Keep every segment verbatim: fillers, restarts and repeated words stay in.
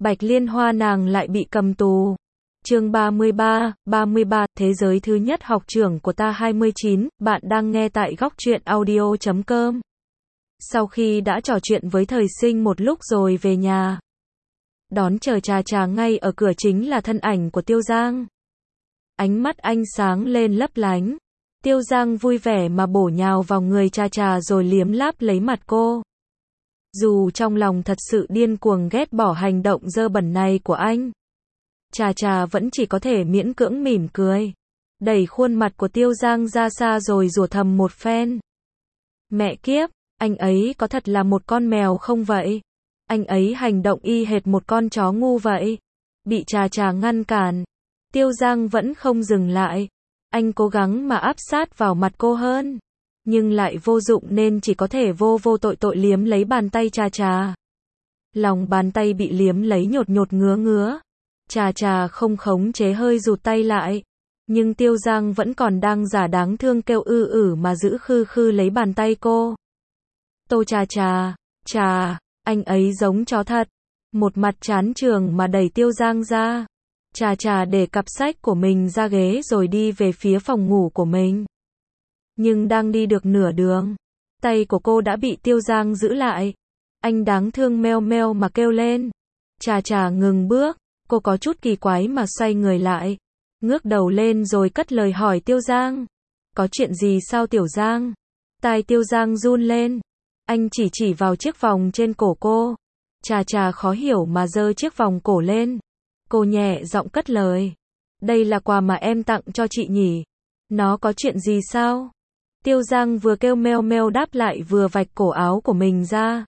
Bạch Liên Hoa nàng lại bị cầm tù. Chương ba mươi ba, ba mươi ba, thế giới thứ nhất học trưởng của ta hai mươi chín, bạn đang nghe tại góc truyện audio chấm com. Sau khi đã trò chuyện với Thời Sinh một lúc rồi về nhà. Đón chờ Trà Trà ngay ở cửa chính là thân ảnh của Tiêu Giang. Ánh mắt anh sáng lên lấp lánh. Tiêu Giang vui vẻ mà bổ nhào vào người Trà Trà rồi liếm láp lấy mặt cô. Dù trong lòng thật sự điên cuồng ghét bỏ hành động dơ bẩn này của anh, Trà Trà vẫn chỉ có thể miễn cưỡng mỉm cười, đẩy khuôn mặt của Tiêu Giang ra xa rồi rủa thầm một phen. Mẹ kiếp, anh ấy có thật là một con mèo không vậy? Anh ấy hành động y hệt một con chó ngu vậy. Bị Trà Trà ngăn cản, Tiêu Giang vẫn không dừng lại. Anh cố gắng mà áp sát vào mặt cô hơn, nhưng lại vô dụng nên chỉ có thể vô vô tội tội liếm lấy bàn tay Trà Trà. Lòng bàn tay bị liếm lấy nhột nhột ngứa ngứa. Trà Trà không khống chế hơi rụt tay lại, nhưng Tiêu Giang vẫn còn đang giả đáng thương kêu ư ử mà giữ khư khư lấy bàn tay cô. Tô Trà Trà, Trà, anh ấy giống chó thật. Một mặt chán trường mà đẩy Tiêu Giang ra. Trà Trà để cặp sách của mình ra ghế rồi đi về phía phòng ngủ của mình. Nhưng đang đi được nửa đường, tay của cô đã bị Tiêu Giang giữ lại. Anh đáng thương meo meo mà kêu lên. Trà Trà ngừng bước, cô có chút kỳ quái mà xoay người lại, ngước đầu lên rồi cất lời hỏi Tiêu Giang. Có chuyện gì sao Tiểu Giang? Tai Tiêu Giang run lên. Anh chỉ chỉ vào chiếc vòng trên cổ cô. Trà Trà khó hiểu mà giơ chiếc vòng cổ lên. Cô nhẹ giọng cất lời. Đây là quà mà em tặng cho chị nhỉ? Nó có chuyện gì sao? Tiêu Giang vừa kêu meo meo đáp lại vừa vạch cổ áo của mình ra.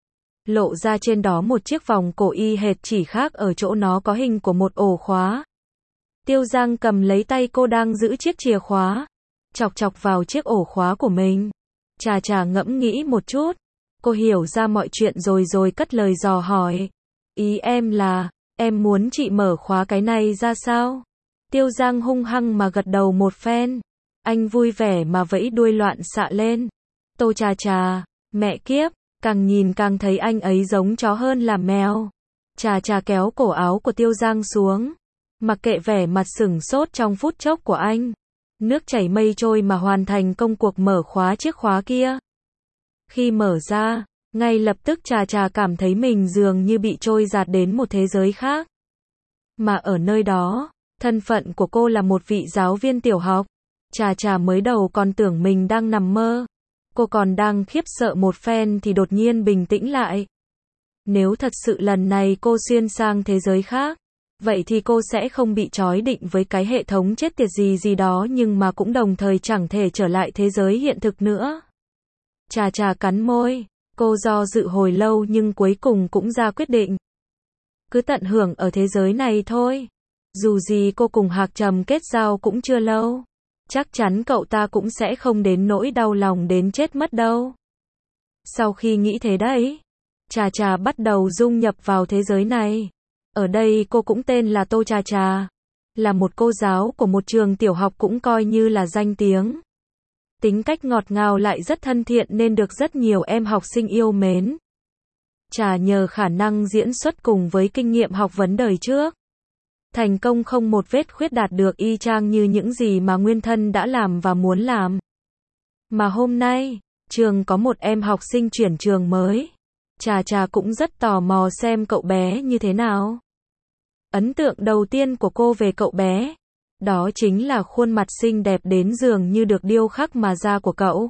Lộ ra trên đó một chiếc vòng cổ y hệt, chỉ khác ở chỗ nó có hình của một ổ khóa. Tiêu Giang cầm lấy tay cô đang giữ chiếc chìa khóa, chọc chọc vào chiếc ổ khóa của mình. Trà Trà ngẫm nghĩ một chút. Cô hiểu ra mọi chuyện rồi rồi cất lời dò hỏi. Ý em là, em muốn chị mở khóa cái này ra sao? Tiêu Giang hung hăng mà gật đầu một phen. Anh vui vẻ mà vẫy đuôi loạn xạ lên. Tô Trà Trà, mẹ kiếp, càng nhìn càng thấy anh ấy giống chó hơn là mèo. Trà Trà kéo cổ áo của Tiêu Giang xuống, mặc kệ vẻ mặt sửng sốt trong phút chốc của anh. Nước chảy mây trôi mà hoàn thành công cuộc mở khóa chiếc khóa kia. Khi mở ra, ngay lập tức Trà Trà cảm thấy mình dường như bị trôi dạt đến một thế giới khác. Mà ở nơi đó, thân phận của cô là một vị giáo viên tiểu học. Trà Trà mới đầu còn tưởng mình đang nằm mơ. Cô còn đang khiếp sợ một phen thì đột nhiên bình tĩnh lại. Nếu thật sự lần này cô xuyên sang thế giới khác, vậy thì cô sẽ không bị trói định với cái hệ thống chết tiệt gì gì đó, nhưng mà cũng đồng thời chẳng thể trở lại thế giới hiện thực nữa. Trà Trà cắn môi, cô do dự hồi lâu nhưng cuối cùng cũng ra quyết định. Cứ tận hưởng ở thế giới này thôi. Dù gì cô cùng Hạc Trầm kết giao cũng chưa lâu. Chắc chắn cậu ta cũng sẽ không đến nỗi đau lòng đến chết mất đâu. Sau khi nghĩ thế đấy, Trà Trà bắt đầu dung nhập vào thế giới này. Ở đây cô cũng tên là Tô Trà Trà, là một cô giáo của một trường tiểu học cũng coi như là danh tiếng. Tính cách ngọt ngào lại rất thân thiện nên được rất nhiều em học sinh yêu mến. Trà nhờ khả năng diễn xuất cùng với kinh nghiệm học vấn đời trước, thành công không một vết khuyết đạt được y chang như những gì mà nguyên thân đã làm và muốn làm. Mà hôm nay, trường có một em học sinh chuyển trường mới. Trà Trà cũng rất tò mò xem cậu bé như thế nào. Ấn tượng đầu tiên của cô về cậu bé, đó chính là khuôn mặt xinh đẹp đến dường như được điêu khắc mà ra của cậu.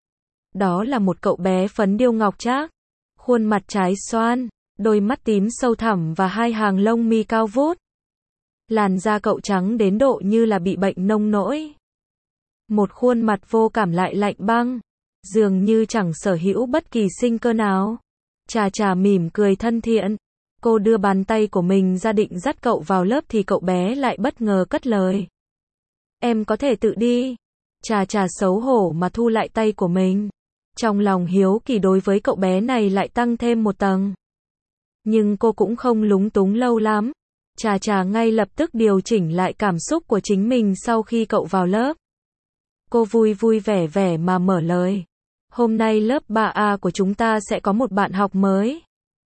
Đó là một cậu bé phấn điêu ngọc trác, khuôn mặt trái xoan, đôi mắt tím sâu thẳm và hai hàng lông mi cao vút. Làn da cậu trắng đến độ như là bị bệnh nông nỗi. Một khuôn mặt vô cảm lại lạnh băng, dường như chẳng sở hữu bất kỳ sinh cơ nào. Trà Trà mỉm cười thân thiện. Cô đưa bàn tay của mình ra định dắt cậu vào lớp thì cậu bé lại bất ngờ cất lời. Em có thể tự đi. Trà Trà xấu hổ mà thu lại tay của mình. Trong lòng hiếu kỳ đối với cậu bé này lại tăng thêm một tầng. Nhưng cô cũng không lúng túng lâu lắm. Trà Trà ngay lập tức điều chỉnh lại cảm xúc của chính mình sau khi cậu vào lớp. Cô vui vui vẻ vẻ mà mở lời. Hôm nay lớp ba A của chúng ta sẽ có một bạn học mới.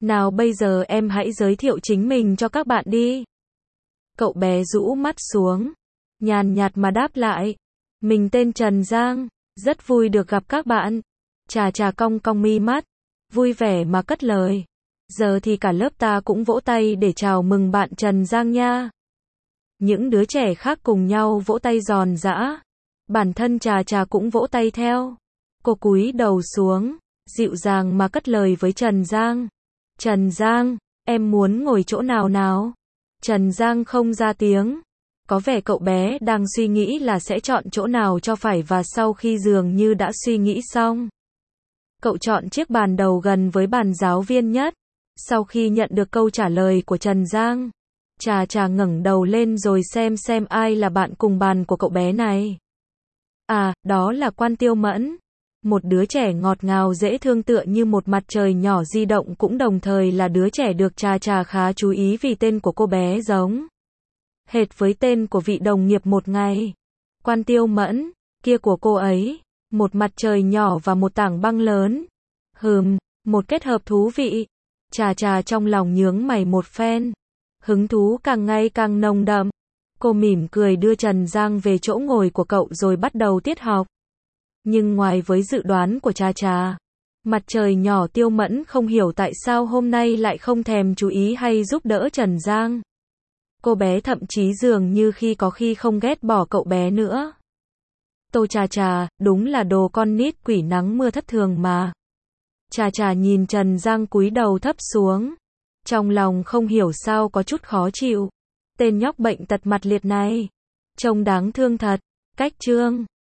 Nào bây giờ em hãy giới thiệu chính mình cho các bạn đi. Cậu bé rũ mắt xuống, nhàn nhạt mà đáp lại. Mình tên Trần Giang, rất vui được gặp các bạn. Trà trà cong cong mi mắt, vui vẻ mà cất lời. Giờ thì cả lớp ta cũng vỗ tay để chào mừng bạn Trần Giang nha. Những đứa trẻ khác cùng nhau vỗ tay giòn giã. Bản thân Trà Trà cũng vỗ tay theo. Cô cúi đầu xuống, dịu dàng mà cất lời với Trần Giang. Trần Giang, em muốn ngồi chỗ nào nào? Trần Giang không ra tiếng. Có vẻ cậu bé đang suy nghĩ là sẽ chọn chỗ nào cho phải, và sau khi dường như đã suy nghĩ xong, cậu chọn chiếc bàn đầu gần với bàn giáo viên nhất. Sau khi nhận được câu trả lời của Trần Giang, Trà Trà ngẩng đầu lên rồi xem xem ai là bạn cùng bàn của cậu bé này. À, đó là Quan Tiêu Mẫn. Một đứa trẻ ngọt ngào dễ thương tựa như một mặt trời nhỏ di động, cũng đồng thời là đứa trẻ được Trà Trà khá chú ý vì tên của cô bé giống hệt với tên của vị đồng nghiệp một ngày. Quan Tiêu Mẫn, kia của cô ấy, một mặt trời nhỏ và một tảng băng lớn. Hừm, một kết hợp thú vị. Trà Trà trong lòng nhướng mày một phen, hứng thú càng ngày càng nồng đậm. Cô mỉm cười đưa Trần Giang về chỗ ngồi của cậu rồi bắt đầu tiết học. Nhưng ngoài với dự đoán của Trà Trà, mặt trời nhỏ Tiêu Mẫn không hiểu tại sao hôm nay lại không thèm chú ý hay giúp đỡ Trần Giang. Cô bé thậm chí dường như khi có khi không ghét bỏ cậu bé nữa. Tô Trà Trà, đúng là đồ con nít quỷ nắng mưa thất thường mà. Trà Trà nhìn Trần Giang cúi đầu thấp xuống, trong lòng không hiểu sao có chút khó chịu. Tên nhóc bệnh tật mặt liệt này, trông đáng thương thật. Cách chương